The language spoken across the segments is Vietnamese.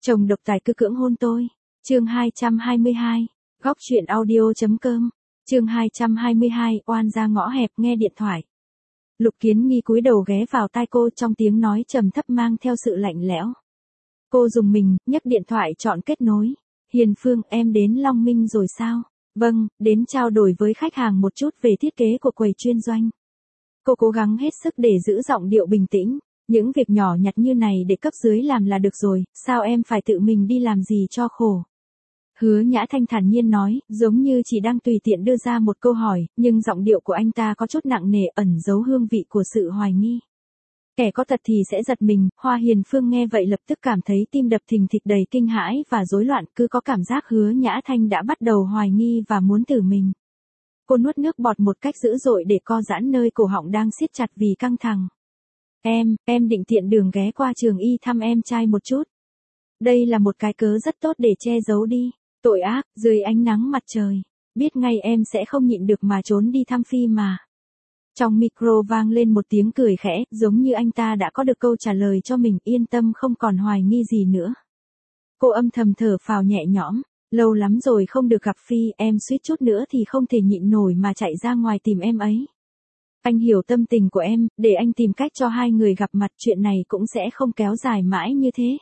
Chồng độc tài cứ cưỡng hôn tôi. Chương 222. Góc truyện audio.com. Chương 222. Oan ra ngõ hẹp nghe điện thoại. Lục Kiến Nghi cúi đầu ghé vào tai cô, trong tiếng nói trầm thấp mang theo sự lạnh lẽo. Cô dùng mình, nhấc điện thoại chọn kết nối. Hiền Phương, em đến Long Minh rồi sao? Vâng, đến trao đổi với khách hàng một chút về thiết kế của quầy chuyên doanh. Cô cố gắng hết sức để giữ giọng điệu bình tĩnh. Những việc nhỏ nhặt như này để cấp dưới làm là được rồi, sao em phải tự mình đi làm gì cho khổ? Hứa Nhã Thanh thản nhiên nói, giống như chỉ đang tùy tiện đưa ra một câu hỏi, nhưng giọng điệu của anh ta có chút nặng nề, ẩn giấu hương vị của sự hoài nghi. Kẻ có tật thì sẽ giật mình. Hoa Hiền Phương nghe vậy lập tức cảm thấy tim đập thình thịch đầy kinh hãi và rối loạn, cứ có cảm giác Hứa Nhã Thanh đã bắt đầu hoài nghi và muốn tử mình. Cô nuốt nước bọt một cách dữ dội để co giãn nơi cổ họng đang siết chặt vì căng thẳng. Em định tiện đường ghé qua trường y thăm em trai một chút. Đây là một cái cớ rất tốt để che giấu đi. Tội ác, dưới ánh nắng mặt trời. Biết ngay em sẽ không nhịn được mà trốn đi thăm Phi mà. Trong micro vang lên một tiếng cười khẽ, giống như anh ta đã có được câu trả lời cho mình, yên tâm không còn hoài nghi gì nữa. Cô âm thầm thở phào nhẹ nhõm. Lâu lắm rồi không được gặp Phi, em suýt chút nữa thì không thể nhịn nổi mà chạy ra ngoài tìm em ấy. Anh hiểu tâm tình của em, để anh tìm cách cho hai người gặp mặt, chuyện này cũng sẽ không kéo dài mãi như thế.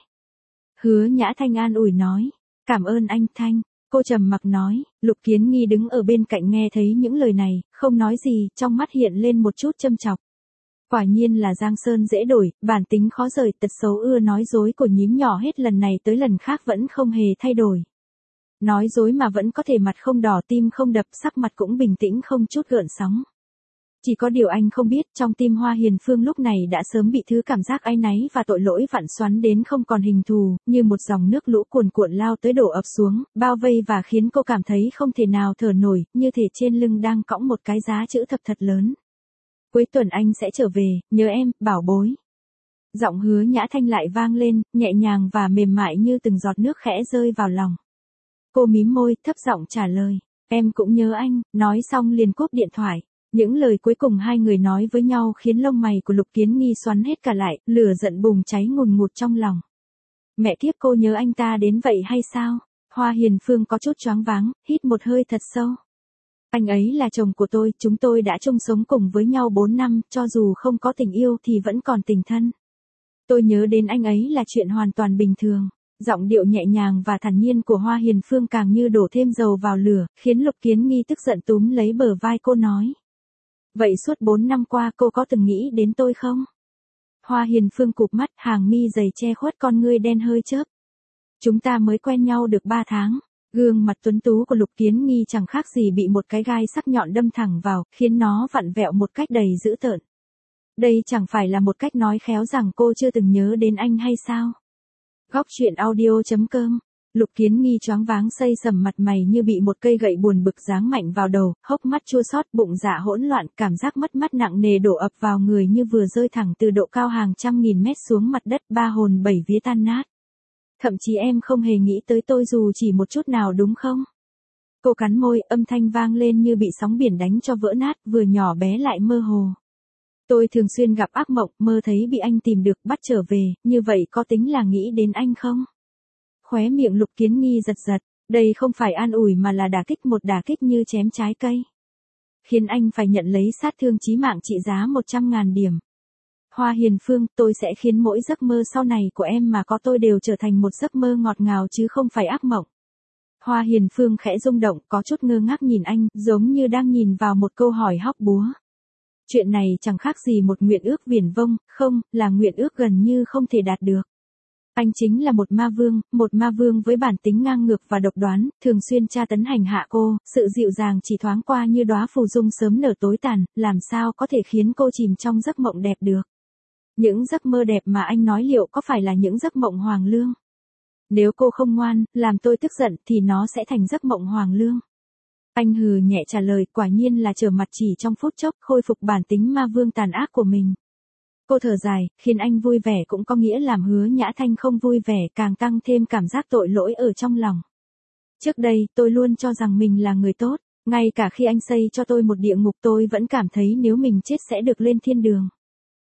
Hứa Nhã Thanh an ủi nói. Cảm ơn anh Thanh. Cô trầm mặc nói. Lục Kiến Nghi đứng ở bên cạnh nghe thấy những lời này, không nói gì, trong mắt hiện lên một chút châm chọc. Quả nhiên là Giang Sơn dễ đổi, bản tính khó rời, tật xấu ưa nói dối của nhím nhỏ hết lần này tới lần khác vẫn không hề thay đổi. Nói dối mà vẫn có thể mặt không đỏ tim không đập, sắc mặt cũng bình tĩnh không chút gợn sóng. Chỉ có điều anh không biết, trong tim Hoa Hiền Phương lúc này đã sớm bị thứ cảm giác áy náy và tội lỗi vặn xoắn đến không còn hình thù, như một dòng nước lũ cuồn cuộn lao tới đổ ập xuống, bao vây và khiến cô cảm thấy không thể nào thở nổi, như thể trên lưng đang cõng một cái giá chữ thập thật lớn. Cuối tuần anh sẽ trở về, nhớ em, bảo bối. Giọng Hứa Nhã Thanh lại vang lên, nhẹ nhàng và mềm mại như từng giọt nước khẽ rơi vào lòng. Cô mím môi, thấp giọng trả lời, em cũng nhớ anh, nói xong liền cúp điện thoại. Những lời cuối cùng hai người nói với nhau khiến lông mày của Lục Kiến Nghi xoắn hết cả lại, lửa giận bùng cháy ngùn ngụt trong lòng. Mẹ kiếp, cô nhớ anh ta đến vậy hay sao? Hoa Hiền Phương có chút choáng váng, hít một hơi thật sâu. Anh ấy là chồng của tôi, chúng tôi đã chung sống cùng với nhau 4 năm, cho dù không có tình yêu thì vẫn còn tình thân. Tôi nhớ đến anh ấy là chuyện hoàn toàn bình thường. Giọng điệu nhẹ nhàng và thản nhiên của Hoa Hiền Phương càng như đổ thêm dầu vào lửa, khiến Lục Kiến Nghi tức giận túm lấy bờ vai cô nói. Vậy suốt 4 năm qua cô có từng nghĩ đến tôi không? Hoa Hiền Phương cụp mắt, hàng mi dày che khuất con ngươi đen hơi chớp. Chúng ta mới quen nhau được 3 tháng. Gương mặt tuấn tú của Lục Kiến Nghi chẳng khác gì bị một cái gai sắc nhọn đâm thẳng vào, khiến nó vặn vẹo một cách đầy dữ tợn. Đây chẳng phải là một cách nói khéo rằng cô chưa từng nhớ đến anh hay sao? Góc truyện audio.com. Lục Kiến Nghi choáng váng xây sầm, mặt mày như bị một cây gậy buồn bực giáng mạnh vào đầu, hốc mắt chua xót, bụng dạ hỗn loạn, cảm giác mất mát nặng nề đổ ập vào người như vừa rơi thẳng từ độ cao hàng trăm nghìn mét xuống mặt đất, ba hồn bảy vía tan nát. Thậm chí em không hề nghĩ tới tôi dù chỉ một chút nào đúng không? Cô cắn môi, âm thanh vang lên như bị sóng biển đánh cho vỡ nát, vừa nhỏ bé lại mơ hồ. Tôi thường xuyên gặp ác mộng, mơ thấy bị anh tìm được, bắt trở về, như vậy có tính là nghĩ đến anh không? Khóe miệng Lục Kiến Nghi giật giật, đây không phải an ủi mà là đả kích, một đả kích như chém trái cây. Khiến anh phải nhận lấy sát thương chí mạng trị giá 100.000 điểm. Hoa Hiền Phương, tôi sẽ khiến mỗi giấc mơ sau này của em mà có tôi đều trở thành một giấc mơ ngọt ngào chứ không phải ác mộng. Hoa Hiền Phương khẽ rung động, có chút ngơ ngác nhìn anh, giống như đang nhìn vào một câu hỏi hóc búa. Chuyện này chẳng khác gì một nguyện ước viển vông, không, là nguyện ước gần như không thể đạt được. Anh chính là một ma vương với bản tính ngang ngược và độc đoán, thường xuyên tra tấn hành hạ cô, sự dịu dàng chỉ thoáng qua như đóa phù dung sớm nở tối tàn, làm sao có thể khiến cô chìm trong giấc mộng đẹp được. Những giấc mơ đẹp mà anh nói liệu có phải là những giấc mộng hoàng lương? Nếu cô không ngoan, làm tôi tức giận thì nó sẽ thành giấc mộng hoàng lương. Anh hừ nhẹ trả lời, quả nhiên là trở mặt chỉ trong phút chốc, khôi phục bản tính ma vương tàn ác của mình. Cô thở dài, khiến anh vui vẻ cũng có nghĩa làm Hứa Nhã Thanh không vui vẻ, càng tăng thêm cảm giác tội lỗi ở trong lòng. Trước đây, tôi luôn cho rằng mình là người tốt, ngay cả khi anh xây cho tôi một địa ngục tôi vẫn cảm thấy nếu mình chết sẽ được lên thiên đường.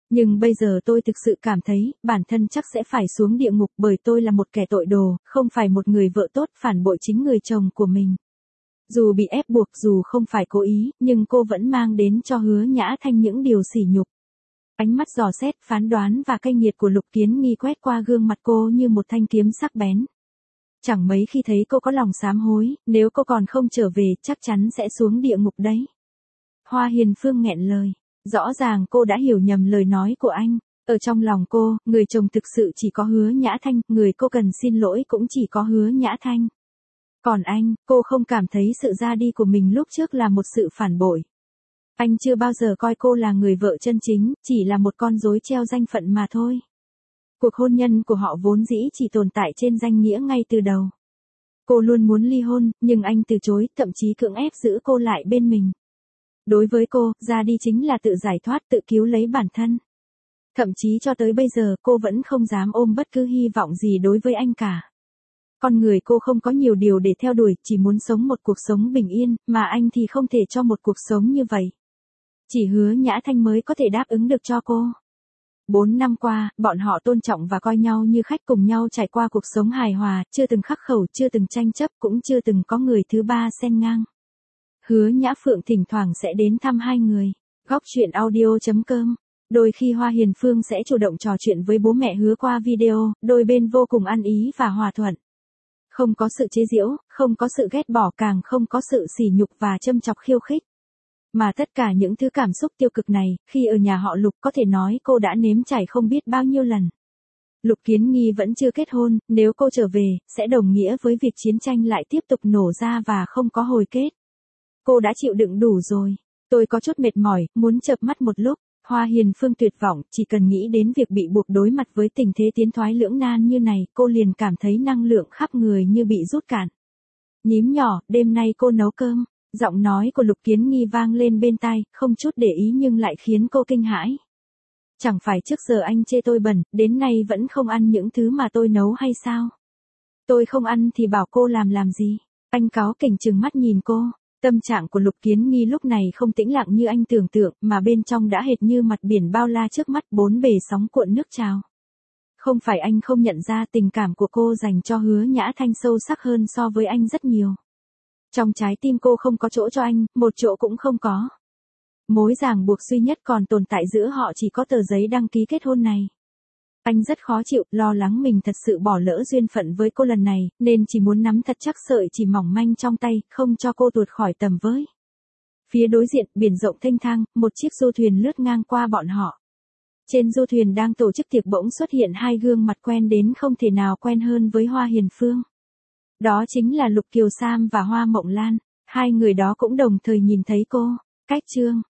Nhưng bây giờ tôi thực sự cảm thấy, bản thân chắc sẽ phải xuống địa ngục bởi tôi là một kẻ tội đồ, không phải một người vợ tốt phản bội chính người chồng của mình. Dù bị ép buộc, dù không phải cố ý, nhưng cô vẫn mang đến cho Hứa Nhã Thanh những điều sỉ nhục. Ánh mắt dò xét, phán đoán và cay nghiệt của Lục Kiến Nghi quét qua gương mặt cô như một thanh kiếm sắc bén. Chẳng mấy khi thấy cô có lòng sám hối, nếu cô còn không trở về, chắc chắn sẽ xuống địa ngục đấy. Hoa Hiền Phương nghẹn lời. Rõ ràng cô đã hiểu nhầm lời nói của anh. Ở trong lòng cô, người chồng thực sự chỉ có Hứa Nhã Thanh, người cô cần xin lỗi cũng chỉ có Hứa Nhã Thanh. Còn anh, cô không cảm thấy sự ra đi của mình lúc trước là một sự phản bội. Anh chưa bao giờ coi cô là người vợ chân chính, chỉ là một con rối treo danh phận mà thôi. Cuộc hôn nhân của họ vốn dĩ chỉ tồn tại trên danh nghĩa ngay từ đầu. Cô luôn muốn ly hôn, nhưng anh từ chối, thậm chí cưỡng ép giữ cô lại bên mình. Đối với cô, ra đi chính là tự giải thoát, tự cứu lấy bản thân. Thậm chí cho tới bây giờ cô vẫn không dám ôm bất cứ hy vọng gì đối với anh cả. Con người cô không có nhiều điều để theo đuổi, chỉ muốn sống một cuộc sống bình yên, mà anh thì không thể cho một cuộc sống như vậy. Chỉ Hứa Nhã Thanh mới có thể đáp ứng được cho cô. 4 năm qua, bọn họ tôn trọng và coi nhau như khách, cùng nhau trải qua cuộc sống hài hòa, chưa từng khắc khẩu, chưa từng tranh chấp, cũng chưa từng có người thứ ba xen ngang. Hứa Nhã Phượng thỉnh thoảng sẽ đến thăm hai người. Góc truyện audio.com. Đôi khi Hoa Hiền Phương sẽ chủ động trò chuyện với bố mẹ Hứa qua video, đôi bên vô cùng ăn ý và hòa thuận. Không có sự chế giễu, không có sự ghét bỏ, càng không có sự sỉ nhục và châm chọc khiêu khích. Mà tất cả những thứ cảm xúc tiêu cực này, khi ở nhà họ Lục có thể nói cô đã nếm trải không biết bao nhiêu lần. Lục Kiến Nghi vẫn chưa kết hôn, nếu cô trở về, sẽ đồng nghĩa với việc chiến tranh lại tiếp tục nổ ra và không có hồi kết. Cô đã chịu đựng đủ rồi. Tôi có chút mệt mỏi, muốn chợp mắt một lúc. Hoa Hiền Phương tuyệt vọng, chỉ cần nghĩ đến việc bị buộc đối mặt với tình thế tiến thoái lưỡng nan như này, cô liền cảm thấy năng lượng khắp người như bị rút cạn. Nhím nhỏ, đêm nay cô nấu cơm. Giọng nói của Lục Kiến Nghi vang lên bên tai, không chút để ý nhưng lại khiến cô kinh hãi. Chẳng phải trước giờ anh chê tôi bẩn, đến nay vẫn không ăn những thứ mà tôi nấu hay sao? Tôi không ăn thì bảo cô làm gì? Anh cáu kỉnh trừng mắt nhìn cô. Tâm trạng của Lục Kiến Nghi lúc này không tĩnh lặng như anh tưởng tượng, mà bên trong đã hệt như mặt biển bao la trước mắt, bốn bề sóng cuộn nước trào. Không phải anh không nhận ra tình cảm của cô dành cho Hứa Nhã Thanh sâu sắc hơn so với anh rất nhiều. Trong trái tim cô không có chỗ cho anh, một chỗ cũng không có. Mối ràng buộc duy nhất còn tồn tại giữa họ chỉ có tờ giấy đăng ký kết hôn này. Anh rất khó chịu, lo lắng mình thật sự bỏ lỡ duyên phận với cô lần này, nên chỉ muốn nắm thật chắc sợi chỉ mỏng manh trong tay, không cho cô tuột khỏi tầm với. Phía đối diện, biển rộng thênh thang, một chiếc du thuyền lướt ngang qua bọn họ. Trên du thuyền đang tổ chức tiệc bỗng xuất hiện hai gương mặt quen đến không thể nào quen hơn với Hoa Hiền Phương. Đó chính là Lục Kiều Sam và Hoa Mộng Lan, hai người đó cũng đồng thời nhìn thấy cô. Cách chương